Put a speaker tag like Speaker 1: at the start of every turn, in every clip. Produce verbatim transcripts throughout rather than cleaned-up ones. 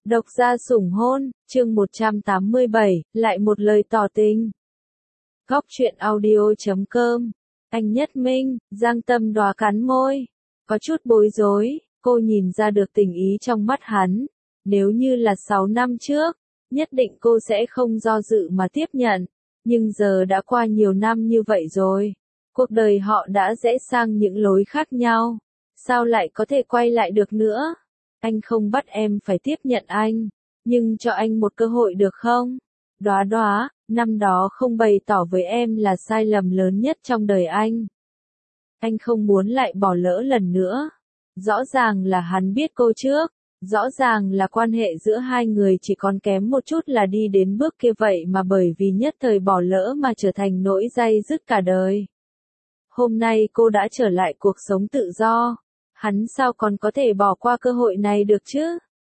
Speaker 1: Độc gia sủng hôn, chương một trăm tám mươi bảy, lại một lời tỏ tình. Góc truyện audio chấm com. Anh Nhất Minh, Giang Tâm Đóa cắn môi. Có chút bối rối, cô nhìn ra được tình ý trong mắt hắn. Nếu như là sáu năm trước, nhất định cô sẽ không do dự mà tiếp nhận. Nhưng giờ đã qua nhiều năm như vậy rồi. Cuộc đời họ đã rẽ sang những lối khác nhau. Sao lại có thể quay lại được nữa? Anh không bắt em phải tiếp nhận anh, nhưng cho anh một cơ hội được không? Đóa Đóa, năm đó không bày tỏ với em là sai lầm lớn nhất trong đời anh. Anh không muốn lại bỏ lỡ lần nữa. Rõ ràng là hắn biết cô trước, rõ ràng là quan hệ giữa hai người chỉ còn kém một chút là đi đến bước kia vậy mà bởi vì nhất thời bỏ lỡ mà trở thành nỗi day dứt cả đời. Hôm nay cô đã trở lại cuộc sống tự do. Hắn sao còn có thể bỏ qua cơ hội này được chứ?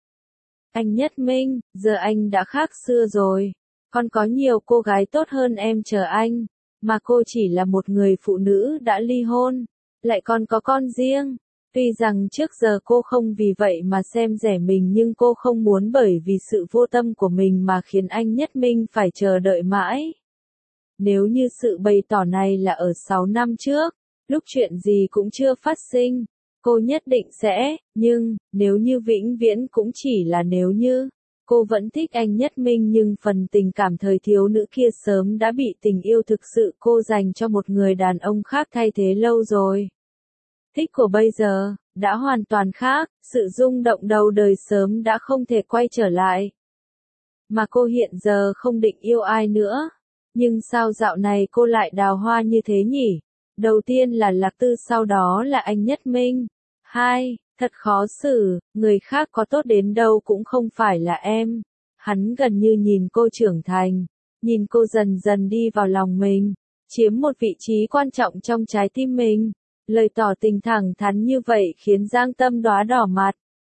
Speaker 1: Anh Nhất Minh, giờ anh đã khác xưa rồi. Còn có nhiều cô gái tốt hơn em chờ anh. Mà cô chỉ là một người phụ nữ đã ly hôn. Lại còn có con riêng. Tuy rằng trước giờ cô không vì vậy mà xem rẻ mình nhưng cô không muốn bởi vì sự vô tâm của mình mà khiến anh Nhất Minh phải chờ đợi mãi. Nếu như sự bày tỏ này là ở sáu năm trước, lúc chuyện gì cũng chưa phát sinh. Cô nhất định sẽ, nhưng, nếu như vĩnh viễn cũng chỉ là nếu như, cô vẫn thích anh Nhất Minh nhưng phần tình cảm thời thiếu nữ kia sớm đã bị tình yêu thực sự cô dành cho một người đàn ông khác thay thế lâu rồi. Thích của bây giờ, đã hoàn toàn khác, sự rung động đầu đời sớm đã không thể quay trở lại. Mà cô hiện giờ không định yêu ai nữa, nhưng sao dạo này cô lại đào hoa như thế nhỉ? Đầu tiên là Lạc Tư sau đó là anh Nhất Minh. Hai, thật khó xử, người khác có tốt đến đâu cũng không phải là em. Hắn gần như nhìn cô trưởng thành, nhìn cô dần dần đi vào lòng mình, chiếm một vị trí quan trọng trong trái tim mình. Lời tỏ tình thẳng thắn như vậy khiến Giang Tâm Đóa đỏ mặt.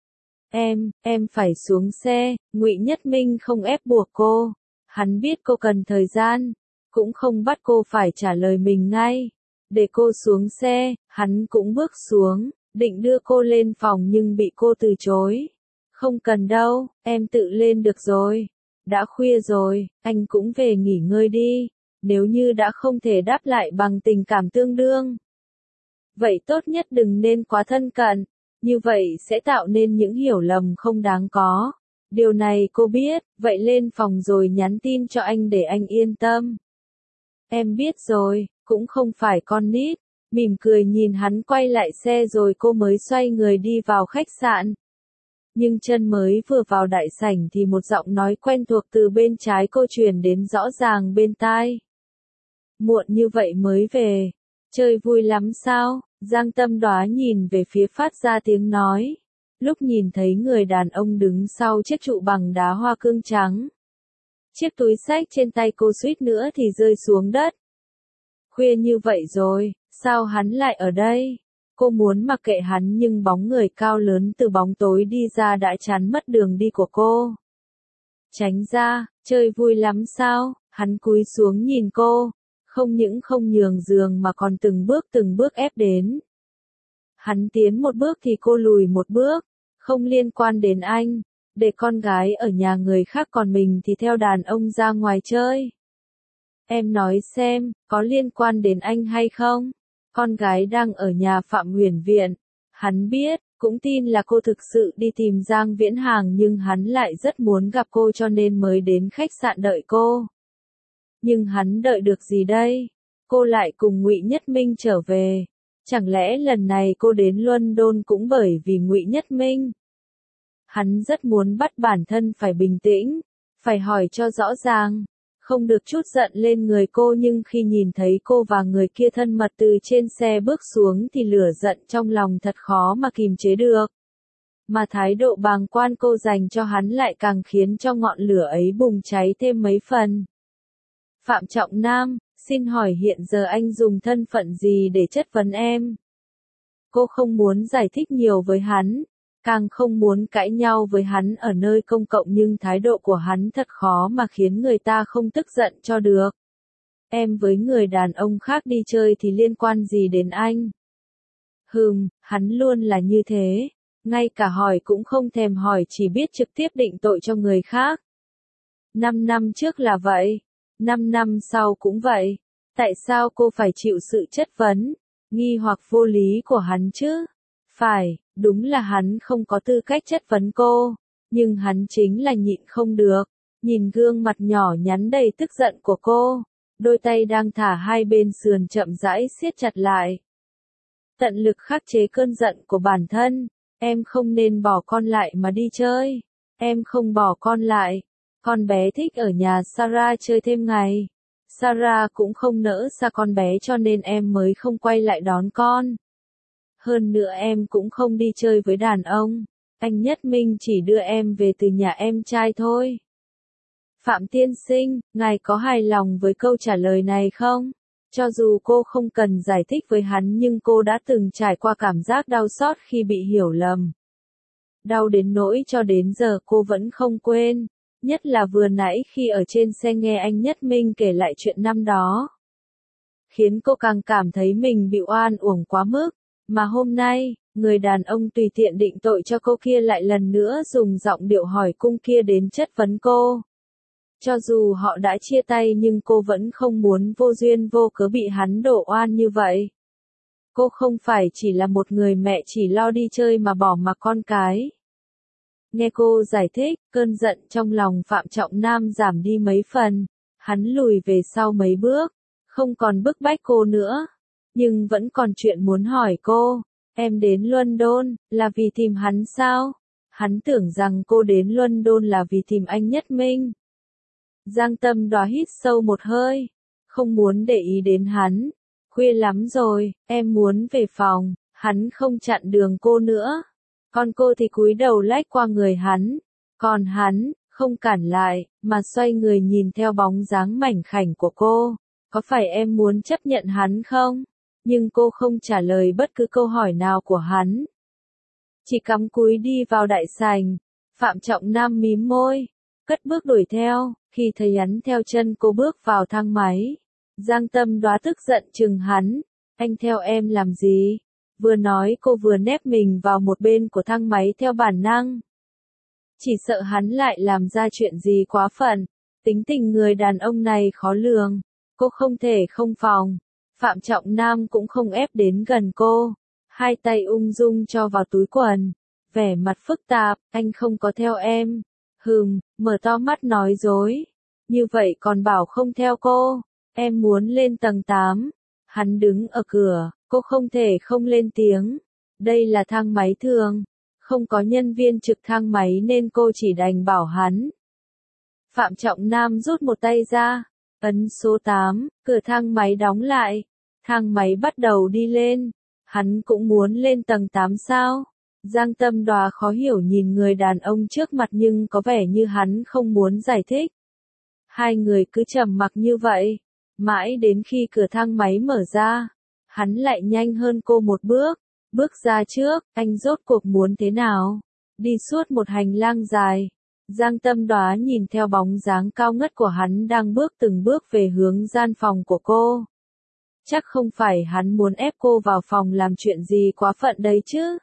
Speaker 1: Em, em phải xuống xe, Ngụy Nhất Minh không ép buộc cô. Hắn biết cô cần thời gian, cũng không bắt cô phải trả lời mình ngay. Để cô xuống xe, hắn cũng bước xuống, định đưa cô lên phòng nhưng bị cô từ chối. Không cần đâu, em tự lên được rồi. Đã khuya rồi, anh cũng về nghỉ ngơi đi. Nếu như đã không thể đáp lại bằng tình cảm tương đương, vậy tốt nhất đừng nên quá thân cận. Như vậy sẽ tạo nên những hiểu lầm không đáng có. Điều này cô biết, vậy lên phòng rồi nhắn tin cho anh để anh yên tâm. Em biết rồi, cũng không phải con nít. Mỉm cười nhìn hắn quay lại xe rồi cô mới xoay người đi vào khách sạn. Nhưng chân mới vừa vào đại sảnh thì một giọng nói quen thuộc từ bên trái cô truyền đến rõ ràng bên tai. Muộn như vậy mới về. Chơi vui lắm sao? Giang Tâm Đóa nhìn về phía phát ra tiếng nói. Lúc nhìn thấy người đàn ông đứng sau chiếc trụ bằng đá hoa cương trắng. Chiếc túi xách trên tay cô suýt nữa thì rơi xuống đất. Khuya như vậy rồi, sao hắn lại ở đây? Cô muốn mặc kệ hắn nhưng bóng người cao lớn từ bóng tối đi ra đã chắn mất đường đi của cô. Tránh ra, chơi vui lắm sao? Hắn cúi xuống nhìn cô, không những không nhường giường mà còn từng bước từng bước ép đến. Hắn tiến một bước thì cô lùi một bước, không liên quan đến anh, để con gái ở nhà người khác còn mình thì theo đàn ông ra ngoài chơi. Em nói xem, có liên quan đến anh hay không? Con gái đang ở nhà Phạm Huyền Viện. Hắn biết, cũng tin là cô thực sự đi tìm Giang Viễn Hàng nhưng hắn lại rất muốn gặp cô cho nên mới đến khách sạn đợi cô. Nhưng hắn đợi được gì đây? Cô lại cùng Ngụy Nhất Minh trở về. Chẳng lẽ lần này cô đến London cũng bởi vì Ngụy Nhất Minh? Hắn rất muốn bắt bản thân phải bình tĩnh, phải hỏi cho rõ ràng. Không được chút giận lên người cô nhưng khi nhìn thấy cô và người kia thân mật từ trên xe bước xuống thì lửa giận trong lòng thật khó mà kìm chế được. Mà thái độ bàng quan cô dành cho hắn lại càng khiến cho ngọn lửa ấy bùng cháy thêm mấy phần. Phạm Trọng Nam, xin hỏi hiện giờ anh dùng thân phận gì để chất vấn em? Cô không muốn giải thích nhiều với hắn. Càng không muốn cãi nhau với hắn ở nơi công cộng nhưng thái độ của hắn thật khó mà khiến người ta không tức giận cho được. Em với người đàn ông khác đi chơi thì liên quan gì đến anh? Hừm, hắn luôn là như thế. ngay cả hỏi cũng không thèm hỏi, chỉ biết trực tiếp định tội cho người khác. Năm năm trước là vậy, năm năm sau cũng vậy. Tại sao cô phải chịu sự chất vấn, nghi hoặc vô lý của hắn chứ? Phải, đúng là hắn không có tư cách chất vấn cô, nhưng hắn chính là nhịn không được. Nhìn gương mặt nhỏ nhắn đầy tức giận của cô, đôi tay đang thả hai bên sườn chậm rãi siết chặt lại. Tận lực khắc chế cơn giận của bản thân, em không nên bỏ con lại mà đi chơi. Em không bỏ con lại. Con bé thích ở nhà Sarah chơi thêm ngày. Sarah cũng không nỡ xa con bé cho nên em mới không quay lại đón con. Hơn nữa em cũng không đi chơi với đàn ông. Anh Nhất Minh chỉ đưa em về từ nhà em trai thôi. Phạm tiên sinh, ngài có hài lòng với câu trả lời này không? Cho dù cô không cần giải thích với hắn nhưng cô đã từng trải qua cảm giác đau xót khi bị hiểu lầm. Đau đến nỗi cho đến giờ cô vẫn không quên. Nhất là vừa nãy khi ở trên xe nghe anh Nhất Minh kể lại chuyện năm đó. Khiến cô càng cảm thấy mình bị oan uổng quá mức. Mà hôm nay, người đàn ông tùy tiện định tội cho cô kia lại lần nữa dùng giọng điệu hỏi cung kia đến chất vấn cô. Cho dù họ đã chia tay nhưng cô vẫn không muốn vô duyên vô cớ bị hắn đổ oan như vậy. Cô không phải chỉ là một người mẹ chỉ lo đi chơi mà bỏ mặc con cái. Nghe cô giải thích, cơn giận trong lòng Phạm Trọng Nam giảm đi mấy phần. Hắn lùi về sau mấy bước, không còn bức bách cô nữa. Nhưng vẫn còn chuyện muốn hỏi cô. Em đến London, là vì tìm hắn sao? Hắn tưởng rằng cô đến London là vì tìm anh Nhất Minh. Giang Tâm Đóa hít sâu một hơi, không muốn để ý đến hắn. Khuya lắm rồi, em muốn về phòng. Hắn không chặn đường cô nữa. Còn cô thì cúi đầu lách qua người hắn. Còn hắn, không cản lại, mà xoay người nhìn theo bóng dáng mảnh khảnh của cô. Có phải em muốn chấp nhận hắn không? Nhưng cô không trả lời bất cứ câu hỏi nào của hắn. Chỉ cắm cúi đi vào đại sảnh. Phạm Trọng Nam mím môi, cất bước đuổi theo. Khi thấy hắn theo chân cô bước vào thang máy, Giang Tâm Đóa tức giận chừng hắn. Anh theo em làm gì? Vừa nói cô vừa nép mình vào một bên của thang máy theo bản năng. Chỉ sợ hắn lại làm ra chuyện gì quá phận. Tính tình người đàn ông này khó lường. Cô không thể không phòng. Phạm Trọng Nam cũng không ép đến gần cô. Hai tay ung dung cho vào túi quần. Vẻ mặt phức tạp, anh không có theo em. Hừm, mở to mắt nói dối. Như vậy còn bảo không theo cô. Em muốn lên tầng tám. Hắn đứng ở cửa, cô không thể không lên tiếng. Đây là thang máy thường. Không có nhân viên trực thang máy nên cô chỉ đành bảo hắn. Phạm Trọng Nam rút một tay ra. Ấn số tám, cửa thang máy đóng lại. Thang máy bắt đầu đi lên. Hắn cũng muốn lên tầng tám sao? Giang Tâm Đóa khó hiểu nhìn người đàn ông trước mặt nhưng có vẻ như hắn không muốn giải thích. Hai người cứ trầm mặc như vậy. Mãi đến khi cửa thang máy mở ra. Hắn lại nhanh hơn cô một bước. Bước ra trước, anh rốt cuộc muốn thế nào? Đi suốt một hành lang dài. Giang Tâm Đóa nhìn theo bóng dáng cao ngất của hắn đang bước từng bước về hướng gian phòng của cô. Chắc không phải hắn muốn ép cô vào phòng làm chuyện gì quá phận đấy chứ.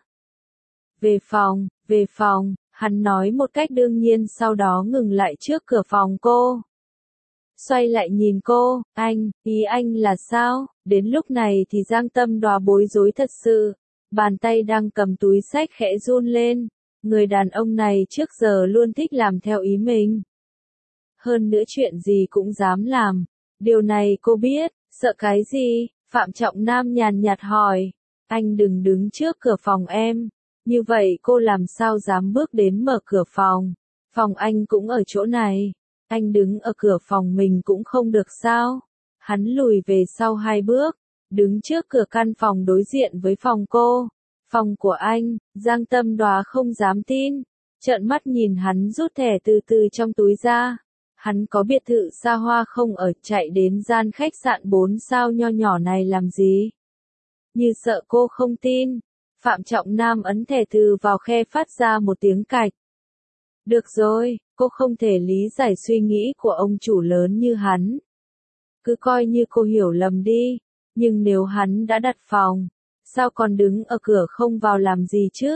Speaker 1: Về phòng, về phòng, hắn nói một cách đương nhiên sau đó ngừng lại trước cửa phòng cô. Xoay lại nhìn cô, anh, ý anh là sao? Đến lúc này thì Giang Tâm Đóa bối rối thật sự. Bàn tay đang cầm túi xách khẽ run lên. Người đàn ông này trước giờ luôn thích làm theo ý mình. Hơn nữa chuyện gì cũng dám làm. Điều này cô biết, sợ cái gì? Phạm Trọng Nam nhàn nhạt hỏi. Anh đừng đứng trước cửa phòng em. Như vậy cô làm sao dám bước đến mở cửa phòng. Phòng anh cũng ở chỗ này. Anh đứng ở cửa phòng mình cũng không được sao? Hắn lùi về sau hai bước. Đứng trước cửa căn phòng đối diện với phòng cô. Phòng của anh, Giang Tâm Đóa không dám tin. Trợn mắt nhìn hắn rút thẻ từ từ trong túi ra. Hắn có biệt thự xa hoa không ở, chạy đến gian khách sạn bốn sao nho nhỏ này làm gì? Như sợ cô không tin. Phạm Trọng Nam ấn thẻ từ vào khe phát ra một tiếng cạch. Được rồi, cô không thể lý giải suy nghĩ của ông chủ lớn như hắn. Cứ coi như cô hiểu lầm đi. Nhưng nếu hắn đã đặt phòng, sao còn đứng ở cửa không vào làm gì chứ?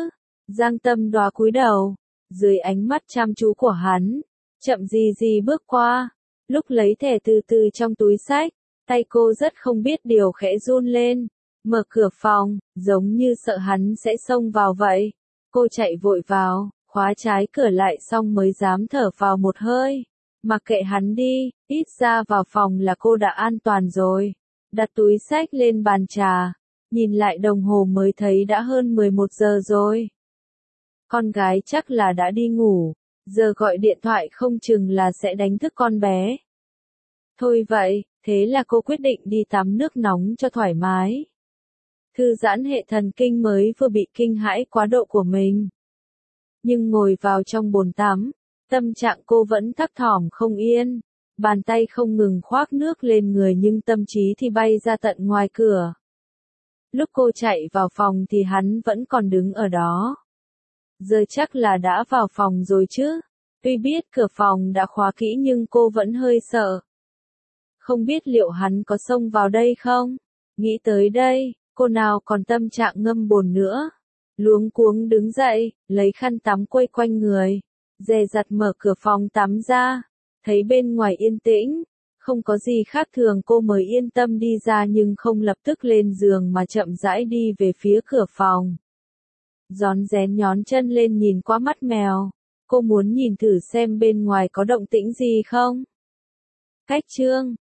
Speaker 1: Giang Tâm Đoá cúi đầu, dưới ánh mắt chăm chú của hắn, chậm gì gì bước qua, lúc lấy thẻ từ từ trong túi xách, tay cô rất không biết điều khẽ run lên, mở cửa phòng, giống như sợ hắn sẽ xông vào vậy. Cô chạy vội vào, khóa trái cửa lại xong mới dám thở vào một hơi. Mặc kệ hắn đi, ít ra vào phòng là cô đã an toàn rồi. Đặt túi xách lên bàn trà, nhìn lại đồng hồ mới thấy đã hơn mười một giờ rồi. Con gái chắc là đã đi ngủ, giờ gọi điện thoại không chừng là sẽ đánh thức con bé. Thôi vậy, thế là cô quyết định đi tắm nước nóng cho thoải mái. Thư giãn hệ thần kinh mới vừa bị kinh hãi quá độ của mình. Nhưng ngồi vào trong bồn tắm, tâm trạng cô vẫn thấp thỏm không yên. Bàn tay không ngừng khoác nước lên người nhưng tâm trí thì bay ra tận ngoài cửa. Lúc cô chạy vào phòng thì hắn vẫn còn đứng ở đó. Giờ chắc là đã vào phòng rồi chứ. Tuy biết cửa phòng đã khóa kỹ nhưng cô vẫn hơi sợ. Không biết liệu hắn có xông vào đây không? Nghĩ tới đây, cô nào còn tâm trạng ngâm bồn nữa. Luống cuống đứng dậy, lấy khăn tắm quây quanh người. Dè dặt mở cửa phòng tắm ra. Thấy bên ngoài yên tĩnh, không có gì khác thường cô mới yên tâm đi ra nhưng không lập tức lên giường mà chậm rãi đi về phía cửa phòng. Rón rén nhón chân lên nhìn qua mắt mèo. Cô muốn nhìn thử xem bên ngoài có động tĩnh gì không. Cách chương